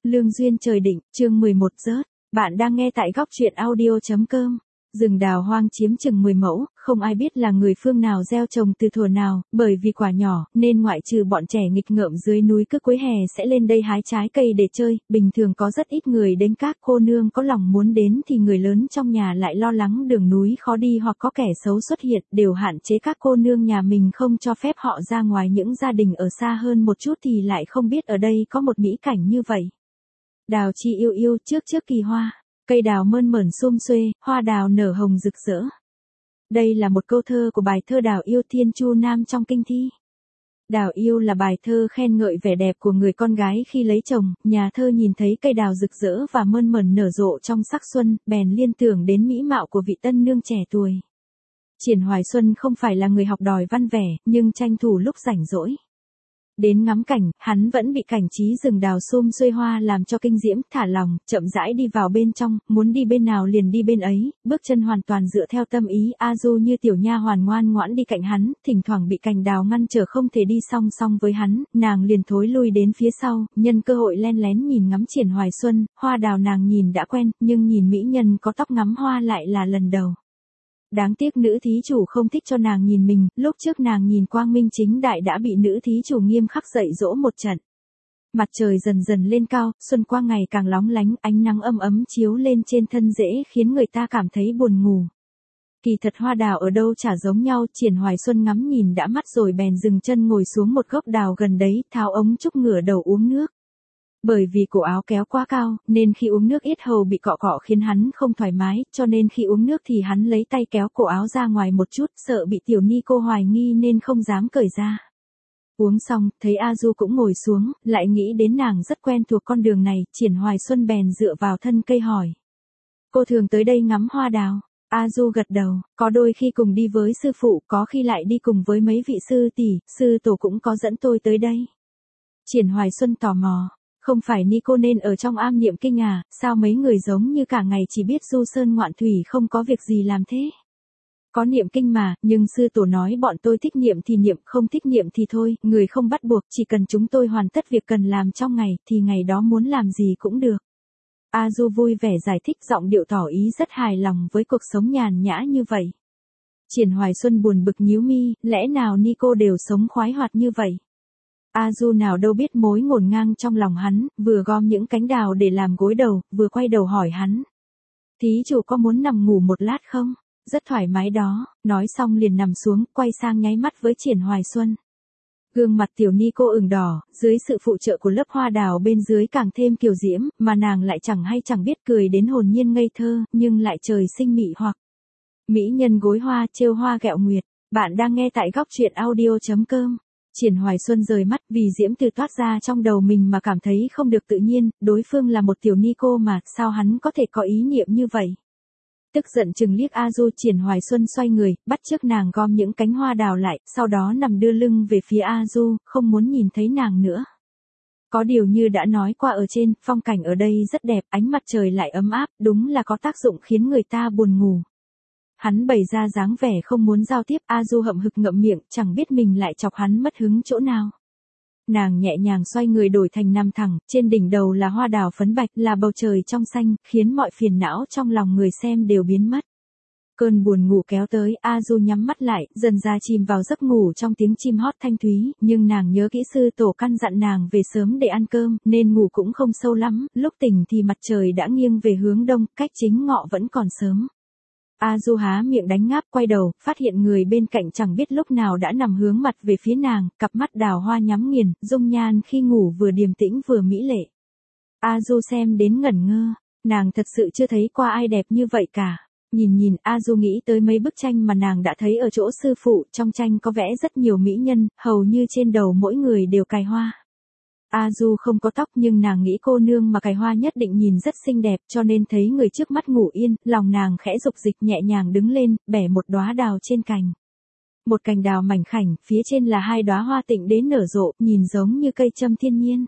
Lương duyên trời định, chương 11 rớt. Bạn đang nghe tại góc truyện audio.com. Rừng đào hoang chiếm chừng 10 mẫu, không ai biết là người phương nào gieo trồng từ thuở nào, bởi vì quả nhỏ, nên ngoại trừ bọn trẻ nghịch ngợm dưới núi cứ cuối hè sẽ lên đây hái trái cây để chơi, bình thường có rất ít người đến, các cô nương có lòng muốn đến thì người lớn trong nhà lại lo lắng đường núi khó đi hoặc có kẻ xấu xuất hiện, đều hạn chế các cô nương nhà mình không cho phép họ ra ngoài. Những gia đình ở xa hơn một chút thì lại không biết ở đây có một mỹ cảnh như vậy. Đào chi yêu yêu, trước kỳ hoa. Cây đào mơn mởn sum xuê, hoa đào nở hồng rực rỡ. Đây là một câu thơ của bài thơ Đào yêu Thiên Chu Nam trong kinh thi. Đào yêu là bài thơ khen ngợi vẻ đẹp của người con gái khi lấy chồng. Nhà thơ nhìn thấy cây đào rực rỡ và mơn mởn nở rộ trong sắc xuân, bèn liên tưởng đến mỹ mạo của vị tân nương trẻ tuổi. Triển Hoài Xuân không phải là người học đòi văn vẻ, nhưng tranh thủ lúc rảnh rỗi đến ngắm cảnh, hắn vẫn bị cảnh trí rừng đào sum xuê hoa làm cho kinh diễm, thả lòng, chậm rãi đi vào bên trong, muốn đi bên nào liền đi bên ấy, bước chân hoàn toàn dựa theo tâm ý. A Du như tiểu nha hoàn ngoan ngoãn đi cạnh hắn, thỉnh thoảng bị cành đào ngăn trở không thể đi song song với hắn, nàng liền thối lui đến phía sau, nhân cơ hội len lén nhìn ngắm Triển Hoài Xuân. Hoa đào nàng nhìn đã quen, nhưng nhìn mỹ nhân có tóc ngắm hoa lại là lần đầu. Đáng tiếc nữ thí chủ không thích cho nàng nhìn mình, lúc trước nàng nhìn quang minh chính đại đã bị nữ thí chủ nghiêm khắc dạy dỗ một trận. Mặt trời dần dần lên cao, xuân quang ngày càng lóng lánh, ánh nắng ấm ấm chiếu lên trên thân rễ khiến người ta cảm thấy buồn ngủ. Kỳ thật hoa đào ở đâu chả giống nhau. Triển Hoài Xuân ngắm nhìn đã mắt rồi bèn dừng chân ngồi xuống một gốc đào gần đấy, tháo ống trúc ngửa đầu uống nước. Bởi vì cổ áo kéo quá cao, nên khi uống nước yết hầu bị cọ cọ khiến hắn không thoải mái, cho nên khi uống nước thì hắn lấy tay kéo cổ áo ra ngoài một chút, sợ bị tiểu ni cô hoài nghi nên không dám cởi ra. Uống xong, thấy A Du cũng ngồi xuống, lại nghĩ đến nàng rất quen thuộc con đường này, Triển Hoài Xuân bèn dựa vào thân cây hỏi. Cô thường tới đây ngắm hoa đào? A Du gật đầu, có đôi khi cùng đi với sư phụ, có khi lại đi cùng với mấy vị sư tỷ, sư tổ cũng có dẫn tôi tới đây. Triển Hoài Xuân tò mò. Không phải ni cô nên ở trong am niệm kinh à, sao mấy người giống như cả ngày chỉ biết du sơn ngoạn thủy không có việc gì làm thế? Có niệm kinh mà, nhưng sư tổ nói bọn tôi thích niệm thì niệm, không thích niệm thì thôi, người không bắt buộc, chỉ cần chúng tôi hoàn tất việc cần làm trong ngày, thì ngày đó muốn làm gì cũng được. A Du vui vẻ giải thích, giọng điệu tỏ ý rất hài lòng với cuộc sống nhàn nhã như vậy. Triển Hoài Xuân buồn bực nhíu mi, lẽ nào ni cô đều sống khoái hoạt như vậy? A Du nào đâu biết mối ngổn ngang trong lòng hắn, vừa gom những cánh đào để làm gối đầu, vừa quay đầu hỏi hắn. Thí chủ có muốn nằm ngủ một lát không? Rất thoải mái đó, nói xong liền nằm xuống, quay sang nháy mắt với Triển Hoài Xuân. Gương mặt tiểu ni cô ửng đỏ, dưới sự phụ trợ của lớp hoa đào bên dưới càng thêm kiều diễm, mà nàng lại chẳng hay chẳng biết cười đến hồn nhiên ngây thơ, nhưng lại trời sinh mị hoặc. Mỹ nhân gối hoa trêu hoa ghẹo nguyệt, bạn đang nghe tại góc truyện audio.com. Triển Hoài Xuân rời mắt vì diễm từ toát ra trong đầu mình mà cảm thấy không được tự nhiên, đối phương là một tiểu ni cô mà, sao hắn có thể có ý niệm như vậy? Tức giận chừng liếc A Du. Triển Hoài Xuân xoay người, bắt chước nàng gom những cánh hoa đào lại, sau đó nằm đưa lưng về phía A Du, không muốn nhìn thấy nàng nữa. Có điều như đã nói qua ở trên, phong cảnh ở đây rất đẹp, ánh mặt trời lại ấm áp, đúng là có tác dụng khiến người ta buồn ngủ. Hắn bày ra dáng vẻ không muốn giao tiếp, A Du hậm hực ngậm miệng, chẳng biết mình lại chọc hắn mất hứng chỗ nào. Nàng nhẹ nhàng xoay người đổi thành nằm thẳng, trên đỉnh đầu là hoa đào phấn bạch, là bầu trời trong xanh, khiến mọi phiền não trong lòng người xem đều biến mất. Cơn buồn ngủ kéo tới, A Du nhắm mắt lại, dần ra chìm vào giấc ngủ trong tiếng chim hót thanh thúy, nhưng nàng nhớ kỹ sư tổ căn dặn nàng về sớm để ăn cơm, nên ngủ cũng không sâu lắm, lúc tỉnh thì mặt trời đã nghiêng về hướng đông, cách chính ngọ vẫn còn sớm. A Du há miệng đánh ngáp, quay đầu, phát hiện người bên cạnh chẳng biết lúc nào đã nằm hướng mặt về phía nàng, cặp mắt đào hoa nhắm nghiền, dung nhan khi ngủ vừa điềm tĩnh vừa mỹ lệ. A Du xem đến ngẩn ngơ, nàng thật sự chưa thấy qua ai đẹp như vậy cả. Nhìn, A Du nghĩ tới mấy bức tranh mà nàng đã thấy ở chỗ sư phụ, trong tranh có vẽ rất nhiều mỹ nhân, hầu như trên đầu mỗi người đều cài hoa. A Du không có tóc nhưng nàng nghĩ cô nương mà cài hoa nhất định nhìn rất xinh đẹp, cho nên thấy người trước mắt ngủ yên, lòng nàng khẽ dục dịch nhẹ nhàng đứng lên, bẻ một đóa đào trên cành. Một cành đào mảnh khảnh, phía trên là hai đóa hoa tịnh đế nở rộ, nhìn giống như cây châm thiên nhiên.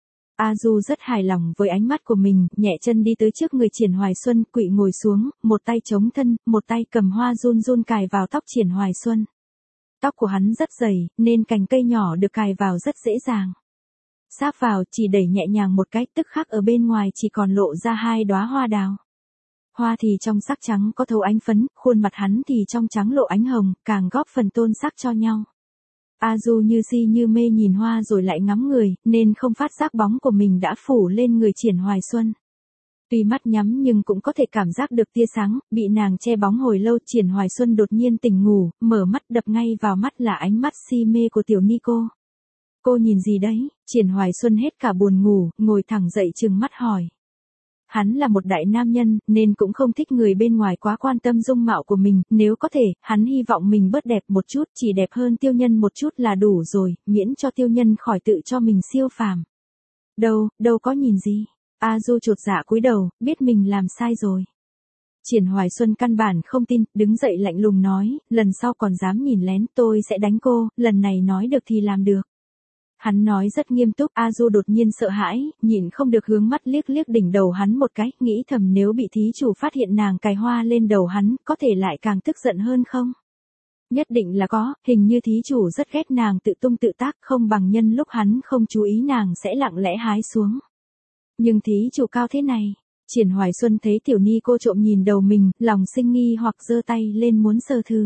A Du rất hài lòng với ánh mắt của mình, nhẹ chân đi tới trước người Triển Hoài Xuân, quỵ ngồi xuống, một tay chống thân, một tay cầm hoa run run cài vào tóc Triển Hoài Xuân. Tóc của hắn rất dày, nên cành cây nhỏ được cài vào rất dễ dàng. Sáp vào, chỉ đẩy nhẹ nhàng một cái, tức khắc ở bên ngoài chỉ còn lộ ra 2 đóa hoa đào. Hoa thì trong sắc trắng có thấu ánh phấn, khuôn mặt hắn thì trong trắng lộ ánh hồng, càng góp phần tôn sắc cho nhau. A Du như si như mê nhìn hoa rồi lại ngắm người, nên không phát giác bóng của mình đã phủ lên người Triển Hoài Xuân. Tuy mắt nhắm nhưng cũng có thể cảm giác được tia sáng, bị nàng che bóng hồi lâu. Triển Hoài Xuân đột nhiên tỉnh ngủ, mở mắt đập ngay vào mắt là ánh mắt si mê của tiểu ni cô. Cô nhìn gì đấy? Triển Hoài Xuân hết cả buồn ngủ, ngồi thẳng dậy trừng mắt hỏi. Hắn là một đại nam nhân, nên cũng không thích người bên ngoài quá quan tâm dung mạo của mình, nếu có thể, hắn hy vọng mình bớt đẹp một chút, chỉ đẹp hơn Tiêu Nhân một chút là đủ rồi, miễn cho Tiêu Nhân khỏi tự cho mình siêu phàm. Đâu có nhìn gì. A Du chột dạ cúi đầu, biết mình làm sai rồi. Triển Hoài Xuân căn bản không tin, đứng dậy lạnh lùng nói, lần sau còn dám nhìn lén tôi sẽ đánh cô, lần này nói được thì làm được. Hắn nói rất nghiêm túc, A Du đột nhiên sợ hãi, nhịn không được hướng mắt liếc liếc đỉnh đầu hắn một cái, nghĩ thầm nếu bị thí chủ phát hiện nàng cài hoa lên đầu hắn, có thể lại càng tức giận hơn không? Nhất định là có, hình như thí chủ rất ghét nàng tự tung tự tác, không bằng nhân lúc hắn không chú ý nàng sẽ lặng lẽ hái xuống. Nhưng thí chủ cao thế này, Triển Hoài Xuân thấy tiểu ni cô trộm nhìn đầu mình, lòng sinh nghi hoặc giơ tay lên muốn sờ thử.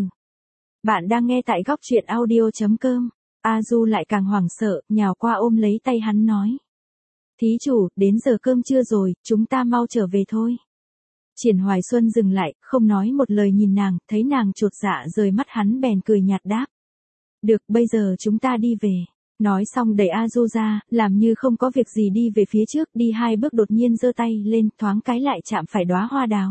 Bạn đang nghe tại góc truyện audio.com. A Du lại càng hoảng sợ, nhào qua ôm lấy tay hắn nói. Thí chủ, đến giờ cơm trưa rồi, chúng ta mau trở về thôi. Triển Hoài Xuân dừng lại, không nói một lời nhìn nàng, thấy nàng chột dạ rời mắt hắn bèn cười nhạt đáp. Được, bây giờ chúng ta đi về. Nói xong đẩy A Du ra, làm như không có việc gì đi về phía trước, đi 2 bước đột nhiên giơ tay lên, thoáng cái lại chạm phải đóa hoa đào.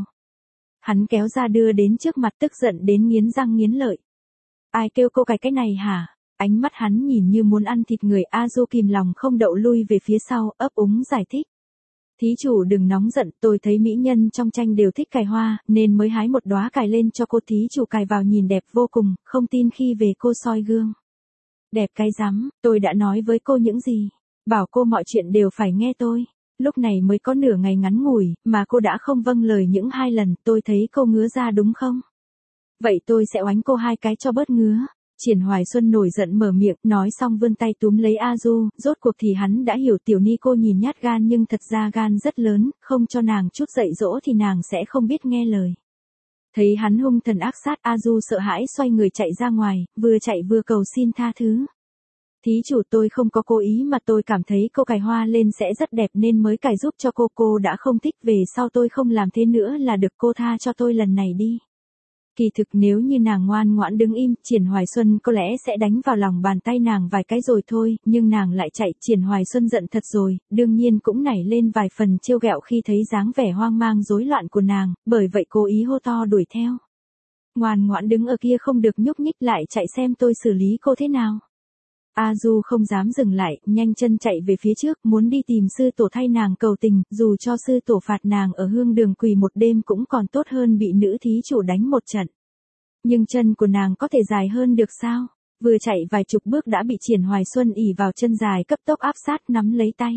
Hắn kéo ra đưa đến trước mặt tức giận đến nghiến răng nghiến lợi. Ai kêu cô cái này hả? Ánh mắt hắn nhìn như muốn ăn thịt người. A Du kìm lòng không đậu lui về phía sau, ấp úng giải thích. Thí chủ đừng nóng giận, tôi thấy mỹ nhân trong tranh đều thích cài hoa, nên mới hái một đóa cài lên cho cô. Thí chủ cài vào nhìn đẹp vô cùng, không tin khi về cô soi gương. Đẹp cái rắm, tôi đã nói với cô những gì? Bảo cô mọi chuyện đều phải nghe tôi. Lúc này mới có nửa ngày ngắn ngủi, mà cô đã không vâng lời những 2 lần, tôi thấy cô ngứa ra đúng không? Vậy tôi sẽ oánh cô 2 cái cho bớt ngứa. Triển Hoài Xuân nổi giận mở miệng, nói xong vươn tay túm lấy A Du, rốt cuộc thì hắn đã hiểu tiểu ni cô nhìn nhát gan nhưng thật ra gan rất lớn, không cho nàng chút dạy dỗ thì nàng sẽ không biết nghe lời. Thấy hắn hung thần ác sát, A Du sợ hãi xoay người chạy ra ngoài, vừa chạy vừa cầu xin tha thứ. Thí chủ, tôi không có cố ý mà tôi cảm thấy cô cài hoa lên sẽ rất đẹp nên mới cài giúp cho cô đã không thích, về sau tôi không làm thế nữa là được, cô tha cho tôi lần này đi. Kỳ thực nếu như nàng ngoan ngoãn đứng im, Triển Hoài Xuân có lẽ sẽ đánh vào lòng bàn tay nàng vài cái rồi thôi, nhưng nàng lại chạy. Triển Hoài Xuân giận thật rồi, đương nhiên cũng nảy lên vài phần trêu ghẹo khi thấy dáng vẻ hoang mang rối loạn của nàng, bởi vậy cố ý hô to đuổi theo. Ngoan ngoãn đứng ở kia không được nhúc nhích, lại chạy xem tôi xử lý cô thế nào. A Du không dám dừng lại, nhanh chân chạy về phía trước, muốn đi tìm sư tổ thay nàng cầu tình, dù cho sư tổ phạt nàng ở hương đường quỳ một đêm cũng còn tốt hơn bị nữ thí chủ đánh một trận. Nhưng chân của nàng có thể dài hơn được sao? Vừa chạy vài chục bước đã bị Triển Hoài Xuân ỉ vào chân dài cấp tốc áp sát nắm lấy tay.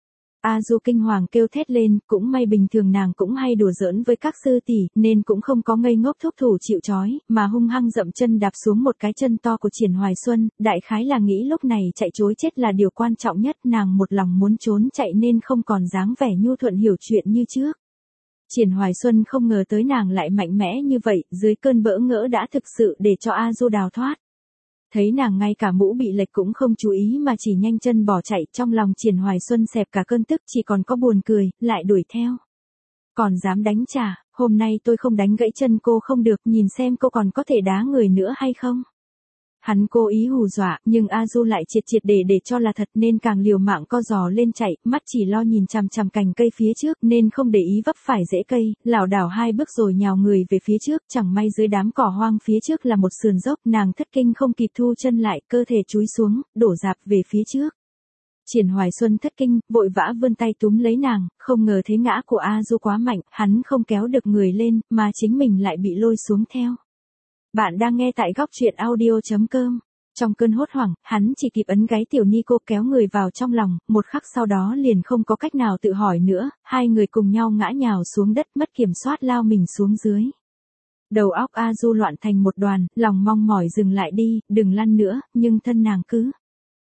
A Du kinh hoàng kêu thét lên, cũng may bình thường nàng cũng hay đùa giỡn với các sư tỷ, nên cũng không có ngây ngốc thúc thủ chịu trói, mà hung hăng dậm chân đạp xuống một cái chân to của Triển Hoài Xuân, đại khái là nghĩ lúc này chạy trối chết là điều quan trọng nhất, nàng một lòng muốn trốn chạy nên không còn dáng vẻ nhu thuận hiểu chuyện như trước. Triển Hoài Xuân không ngờ tới nàng lại mạnh mẽ như vậy, dưới cơn bỡ ngỡ đã thực sự để cho A Du đào thoát. Thấy nàng ngay cả mũ bị lệch cũng không chú ý mà chỉ nhanh chân bỏ chạy, trong lòng Triển Hoài Xuân xẹp cả cơn tức, chỉ còn có buồn cười, lại đuổi theo. Còn dám đánh trả, hôm nay tôi không đánh gãy chân cô không được, nhìn xem cô còn có thể đá người nữa hay không. Hắn cố ý hù dọa, nhưng A Du lại triệt để cho là thật nên càng liều mạng co giò lên chạy, mắt chỉ lo nhìn chằm chằm cành cây phía trước nên không để ý vấp phải rễ cây, lảo đảo 2 bước rồi nhào người về phía trước, chẳng may dưới đám cỏ hoang phía trước là một sườn dốc, nàng thất kinh không kịp thu chân lại, cơ thể chúi xuống, đổ dạp về phía trước. Triển Hoài Xuân thất kinh, vội vã vươn tay túm lấy nàng, không ngờ thế ngã của A Du quá mạnh, hắn không kéo được người lên, mà chính mình lại bị lôi xuống theo. Bạn đang nghe tại góc truyện audio.com. Trong cơn hốt hoảng, hắn chỉ kịp ấn gáy tiểu ni cô kéo người vào trong lòng, một khắc sau đó liền không có cách nào tự hỏi nữa, 2 người cùng nhau ngã nhào xuống đất mất kiểm soát lao mình xuống dưới. Đầu óc A Du loạn thành một đoàn, lòng mong mỏi dừng lại đi, đừng lăn nữa, nhưng thân nàng cứ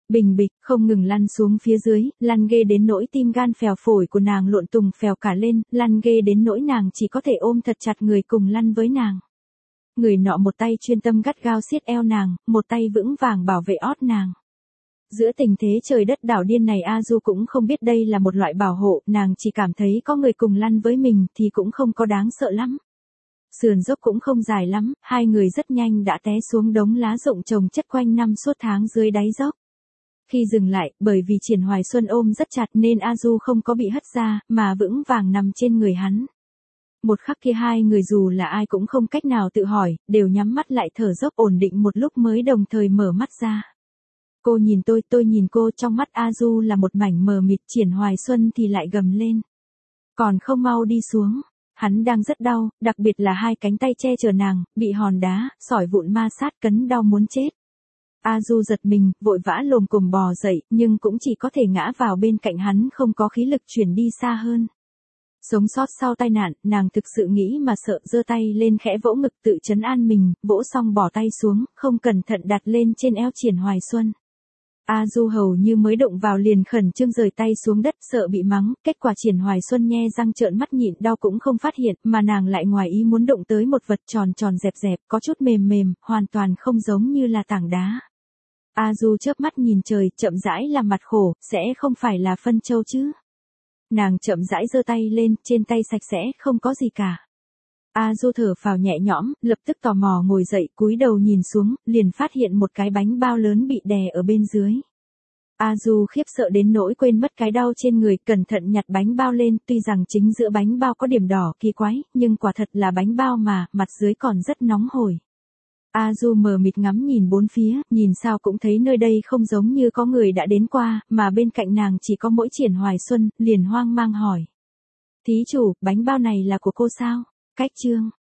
Bình bịch, không ngừng lăn xuống phía dưới, lăn ghê đến nỗi tim gan phèo phổi của nàng lộn tùng phèo cả lên, lăn ghê đến nỗi nàng chỉ có thể ôm thật chặt người cùng lăn với nàng. Người nọ một tay chuyên tâm gắt gao siết eo nàng, một tay vững vàng bảo vệ ót nàng. Giữa tình thế trời đất đảo điên này A Du cũng không biết đây là một loại bảo hộ, nàng chỉ cảm thấy có người cùng lăn với mình thì cũng không có đáng sợ lắm. Sườn dốc cũng không dài lắm, hai người rất nhanh đã té xuống đống lá rụng chồng chất quanh năm suốt tháng dưới đáy dốc. Khi dừng lại, bởi vì Triển Hoài Xuân ôm rất chặt nên A Du không có bị hất ra, mà vững vàng nằm trên người hắn. Một khắc kia hai người dù là ai cũng không cách nào tự hỏi, đều nhắm mắt lại thở dốc ổn định một lúc mới đồng thời mở mắt ra. Cô nhìn tôi nhìn cô, trong mắt A Du là một mảnh mờ mịt. Triển Hoài Xuân thì lại gầm lên. Còn không mau đi xuống. Hắn đang rất đau, đặc biệt là hai cánh tay che chở nàng, bị hòn đá, sỏi vụn ma sát cấn đau muốn chết. A Du giật mình, vội vã lồm cồm bò dậy, nhưng cũng chỉ có thể ngã vào bên cạnh hắn, không có khí lực chuyển đi xa hơn. Sống sót sau tai nạn, nàng thực sự nghĩ mà sợ, giơ tay lên khẽ vỗ ngực tự trấn an mình, vỗ xong bỏ tay xuống, không cẩn thận đặt lên trên eo Triển Hoài Xuân. A Du hầu như mới động vào liền khẩn trương rời tay xuống đất, sợ bị mắng, kết quả Triển Hoài Xuân nhe răng trợn mắt nhịn đau cũng không phát hiện, mà nàng lại ngoài ý muốn động tới một vật tròn tròn dẹp dẹp, có chút mềm mềm, hoàn toàn không giống như là tảng đá. A Du chớp mắt nhìn trời, chậm rãi làm mặt khổ, sẽ không phải là phân châu chứ? Nàng chậm rãi giơ tay lên, trên tay sạch sẽ, không có gì cả. A Du thở phào nhẹ nhõm, lập tức tò mò ngồi dậy, cúi đầu nhìn xuống, liền phát hiện một cái bánh bao lớn bị đè ở bên dưới. A Du khiếp sợ đến nỗi quên mất cái đau trên người, cẩn thận nhặt bánh bao lên, tuy rằng chính giữa bánh bao có điểm đỏ kỳ quái, nhưng quả thật là bánh bao mà, mặt dưới còn rất nóng hổi. A Du mờ mịt ngắm nhìn bốn phía, nhìn sao cũng thấy nơi đây không giống như có người đã đến qua, mà bên cạnh nàng chỉ có mỗi Triển Hoài Xuân, liền hoang mang hỏi. Thí chủ, bánh bao này là của cô sao? Cách chương.